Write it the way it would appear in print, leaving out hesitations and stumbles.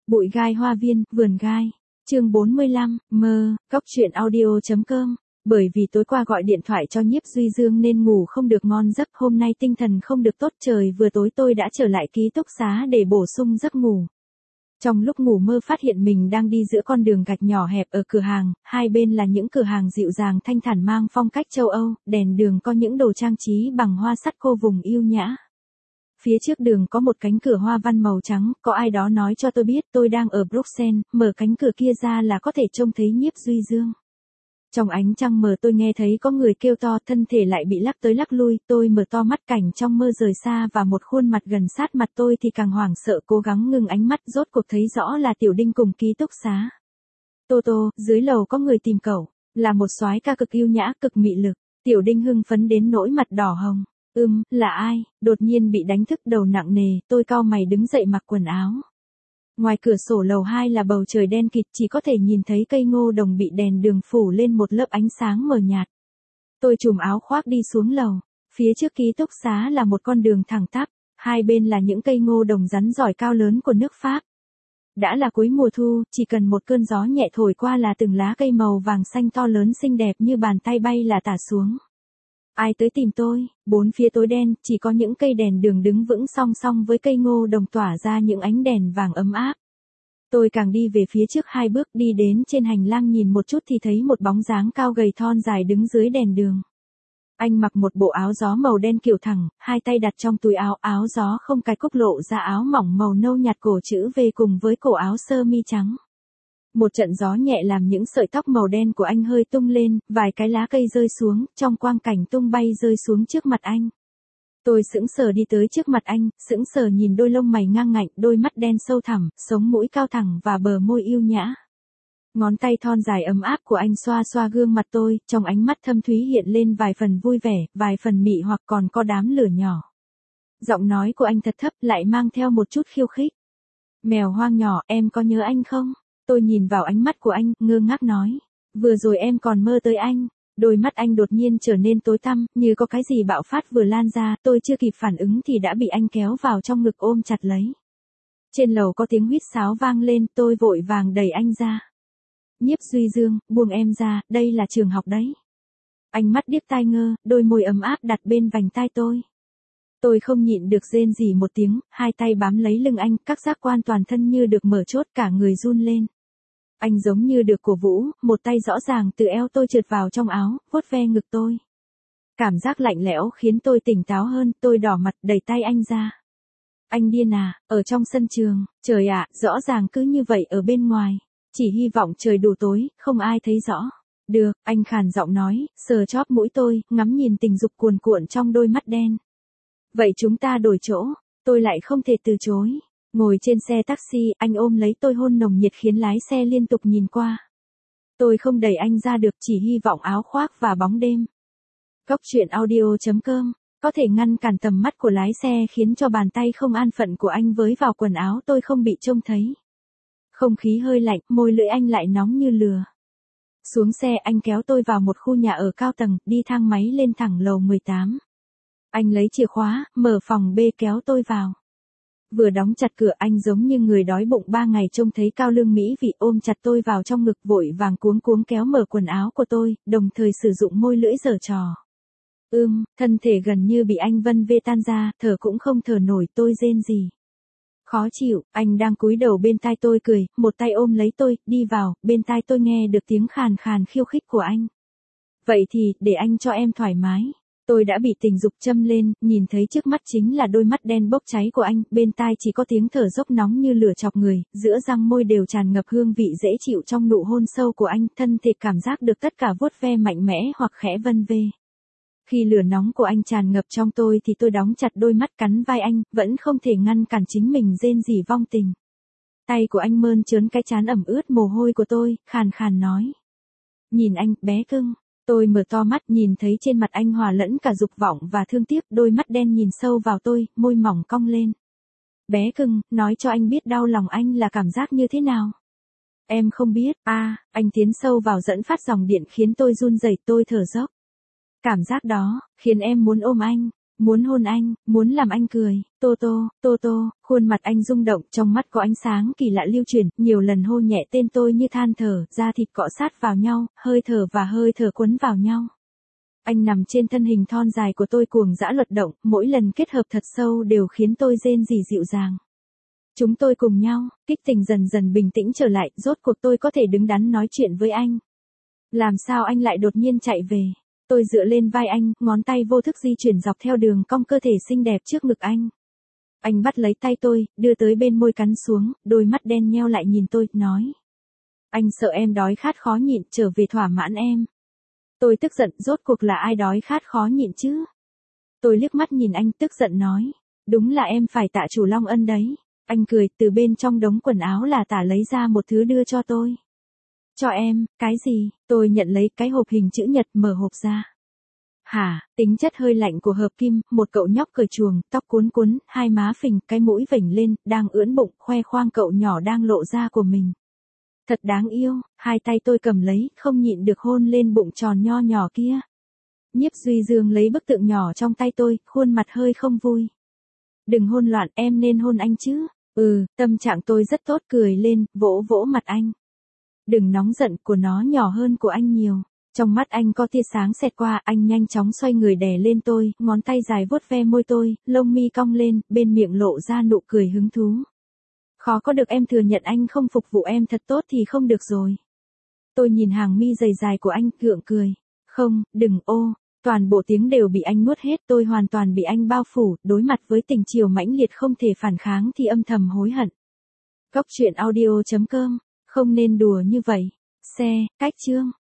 Bụi gai hoa viên, vườn gai. Chương 45, mơ, cóc truyện audio.com. Bởi vì tối qua gọi điện thoại cho Nhiếp Duy Dương nên ngủ không được ngon giấc, hôm nay tinh thần không được tốt, trời vừa tối tôi đã trở lại ký túc xá để bổ sung giấc ngủ. Trong lúc ngủ mơ phát hiện mình đang đi giữa con đường gạch nhỏ hẹp ở cửa hàng, hai bên là những cửa hàng dịu dàng thanh thản mang phong cách châu Âu, đèn đường có những đồ trang trí bằng hoa sắt cô vùng yêu nhã. Phía trước đường có một cánh cửa hoa văn màu trắng, có ai đó nói cho tôi biết tôi đang ở Bruxelles, mở cánh cửa kia ra là có thể trông thấy Nhiếp Duy Dương. Trong ánh trăng mờ tôi nghe thấy có người kêu to, thân thể lại bị lắc tới lắc lui, tôi mở to mắt, cảnh trong mơ rời xa và một khuôn mặt gần sát mặt tôi thì càng hoảng sợ, cố gắng ngưng ánh mắt, rốt cuộc thấy rõ là Tiểu Đinh cùng ký túc xá. Tô Tô, dưới lầu có người tìm cậu, là một soái ca cực yêu nhã, cực mị lực. Tiểu Đinh hưng phấn đến nỗi mặt đỏ hồng. Là ai? Đột nhiên bị đánh thức, đầu nặng nề, tôi cau mày đứng dậy mặc quần áo. Ngoài cửa sổ lầu 2 là bầu trời đen kịt, chỉ có thể nhìn thấy cây ngô đồng bị đèn đường phủ lên một lớp ánh sáng mờ nhạt. Tôi trùm áo khoác đi xuống lầu. Phía trước ký túc xá là một con đường thẳng tắp, hai bên là những cây ngô đồng rắn rỏi cao lớn của nước Pháp. Đã là cuối mùa thu, chỉ cần một cơn gió nhẹ thổi qua là từng lá cây màu vàng xanh to lớn xinh đẹp như bàn tay bay là tả xuống. Ai tới tìm tôi? Bốn phía tối đen, chỉ có những cây đèn đường đứng vững song song với cây ngô đồng tỏa ra những ánh đèn vàng ấm áp. Tôi càng đi về phía trước 2 bước, đi đến trên hành lang nhìn một chút thì thấy một bóng dáng cao gầy thon dài đứng dưới đèn đường. Anh mặc một bộ áo gió màu đen kiểu thẳng, hai tay đặt trong túi áo, áo gió không cài cúc lộ ra áo mỏng màu nâu nhạt, cổ chữ V cùng với cổ áo sơ mi trắng. Một trận gió nhẹ làm những sợi tóc màu đen của anh hơi tung lên, vài cái lá cây rơi xuống, trong quang cảnh tung bay rơi xuống trước mặt anh. Tôi sững sờ đi tới trước mặt anh, sững sờ nhìn đôi lông mày ngang ngạnh, đôi mắt đen sâu thẳm, sống mũi cao thẳng và bờ môi yêu nhã. Ngón tay thon dài ấm áp của anh xoa xoa gương mặt tôi, trong ánh mắt thâm thúy hiện lên vài phần vui vẻ, vài phần mị hoặc còn có đám lửa nhỏ. Giọng nói của anh thật thấp lại mang theo một chút khiêu khích. Mèo hoang nhỏ, em có nhớ anh không? Tôi nhìn vào ánh mắt của anh, ngơ ngác nói. Vừa rồi em còn mơ tới anh. Đôi mắt anh đột nhiên trở nên tối tăm, như có cái gì bạo phát vừa lan ra, tôi chưa kịp phản ứng thì đã bị anh kéo vào trong ngực ôm chặt lấy. Trên lầu có tiếng huýt sáo vang lên, tôi vội vàng đẩy anh ra. Nhiếp Duy Dương, buông em ra, đây là trường học đấy. Anh mắt điếc tai ngơ, đôi môi ấm áp đặt bên vành tai tôi. Tôi không nhịn được rên rỉ một tiếng, hai tay bám lấy lưng anh, các giác quan toàn thân như được mở chốt, cả người run lên. Anh giống như được cổ vũ, một tay rõ ràng từ eo tôi trượt vào trong áo, vuốt ve ngực tôi. Cảm giác lạnh lẽo khiến tôi tỉnh táo hơn, tôi đỏ mặt đẩy tay anh ra. Anh điên à, ở trong sân trường, trời ạ, rõ ràng cứ như vậy ở bên ngoài. Chỉ hy vọng trời đủ tối, không ai thấy rõ. Được, anh khàn giọng nói, sờ chóp mũi tôi, ngắm nhìn tình dục cuồn cuộn trong đôi mắt đen. Vậy chúng ta đổi chỗ, tôi lại không thể từ chối. Ngồi trên xe taxi, anh ôm lấy tôi hôn nồng nhiệt khiến lái xe liên tục nhìn qua. Tôi không đẩy anh ra được, chỉ hy vọng áo khoác và bóng đêm. Cóc truyện audio.com có thể ngăn cản tầm mắt của lái xe khiến cho bàn tay không an phận của anh với vào quần áo tôi không bị trông thấy. Không khí hơi lạnh, môi lưỡi anh lại nóng như lửa. Xuống xe anh kéo tôi vào một khu nhà ở cao tầng, đi thang máy lên thẳng lầu 18. Anh lấy chìa khóa, mở phòng B kéo tôi vào. Vừa đóng chặt cửa anh giống như người đói bụng 3 ngày trông thấy cao lương mỹ vị ôm chặt tôi vào trong ngực vội vàng cuống cuống kéo mở quần áo của tôi, đồng thời sử dụng môi lưỡi giở trò. Thân thể gần như bị anh vân vê tan ra, thở cũng không thở nổi, tôi rên rỉ. Khó chịu, anh đang cúi đầu bên tai tôi cười, một tay ôm lấy tôi, đi vào, bên tai tôi nghe được tiếng khàn khàn khiêu khích của anh. Vậy thì, để anh cho em thoải mái. Tôi đã bị tình dục châm lên, nhìn thấy trước mắt chính là đôi mắt đen bốc cháy của anh, bên tai chỉ có tiếng thở dốc nóng như lửa chọc người, giữa răng môi đều tràn ngập hương vị dễ chịu trong nụ hôn sâu của anh, thân thể cảm giác được tất cả vuốt ve mạnh mẽ hoặc khẽ vân vê. Khi lửa nóng của anh tràn ngập trong tôi thì tôi đóng chặt đôi mắt cắn vai anh, vẫn không thể ngăn cản chính mình rên rỉ vong tình. Tay của anh mơn trớn cái trán ẩm ướt mồ hôi của tôi, khàn khàn nói. Nhìn anh, bé cưng. Tôi mở to mắt nhìn thấy trên mặt anh hòa lẫn cả dục vọng và thương tiếc, đôi mắt đen nhìn sâu vào tôi, môi mỏng cong lên. Bé cưng, nói cho anh biết đau lòng anh là cảm giác như thế nào. Em không biết, anh tiến sâu vào dẫn phát dòng điện khiến tôi run rẩy, tôi thở dốc. Cảm giác đó, khiến em muốn ôm anh. Muốn hôn anh, muốn làm anh cười, Tô Tô, Tô Tô, khuôn mặt anh rung động, trong mắt có ánh sáng kỳ lạ lưu chuyển, nhiều lần hôn nhẹ tên tôi như than thở, da thịt cọ sát vào nhau, hơi thở và hơi thở quấn vào nhau. Anh nằm trên thân hình thon dài của tôi cuồng dã luật động, mỗi lần kết hợp thật sâu đều khiến tôi rên rỉ dịu dàng. Chúng tôi cùng nhau, kích tình dần dần bình tĩnh trở lại, rốt cuộc tôi có thể đứng đắn nói chuyện với anh. Làm sao anh lại đột nhiên chạy về? Tôi dựa lên vai anh, ngón tay vô thức di chuyển dọc theo đường cong cơ thể xinh đẹp trước ngực anh. Anh bắt lấy tay tôi, đưa tới bên môi cắn xuống, đôi mắt đen nheo lại nhìn tôi, nói. Anh sợ em đói khát khó nhịn, trở về thỏa mãn em. Tôi tức giận, rốt cuộc là ai đói khát khó nhịn chứ? Tôi liếc mắt nhìn anh tức giận nói. Đúng là em phải tạ chủ Long Ân đấy. Anh cười, từ bên trong đống quần áo là tả lấy ra một thứ đưa cho tôi. Cho em, cái gì? Tôi nhận lấy cái hộp hình chữ nhật, mở hộp ra. Hả, tính chất hơi lạnh của hợp kim, một cậu nhóc cởi chuồng, tóc cuốn cuốn, hai má phình, cái mũi vểnh lên, đang ưỡn bụng, khoe khoang cậu nhỏ đang lộ ra của mình. Thật đáng yêu, hai tay tôi cầm lấy, không nhịn được hôn lên bụng tròn nho nhỏ kia. Nhiếp Duy Dương lấy bức tượng nhỏ trong tay tôi, khuôn mặt hơi không vui. Đừng hôn loạn, em nên hôn anh chứ. Tâm trạng tôi rất tốt, cười lên, vỗ vỗ mặt anh. Đừng nóng giận, của nó nhỏ hơn của anh nhiều. Trong mắt anh có tia sáng xẹt qua, anh nhanh chóng xoay người đè lên tôi, ngón tay dài vuốt ve môi tôi, lông mi cong lên, bên miệng lộ ra nụ cười hứng thú. Khó có được em thừa nhận anh không phục vụ em thật tốt thì không được rồi. Tôi nhìn hàng mi dày dài của anh, gượng cười. Không, đừng toàn bộ tiếng đều bị anh nuốt hết, tôi hoàn toàn bị anh bao phủ, đối mặt với tình chiều mãnh liệt không thể phản kháng thì âm thầm hối hận. Góc truyện audio.com, không nên đùa như vậy. Cách chương.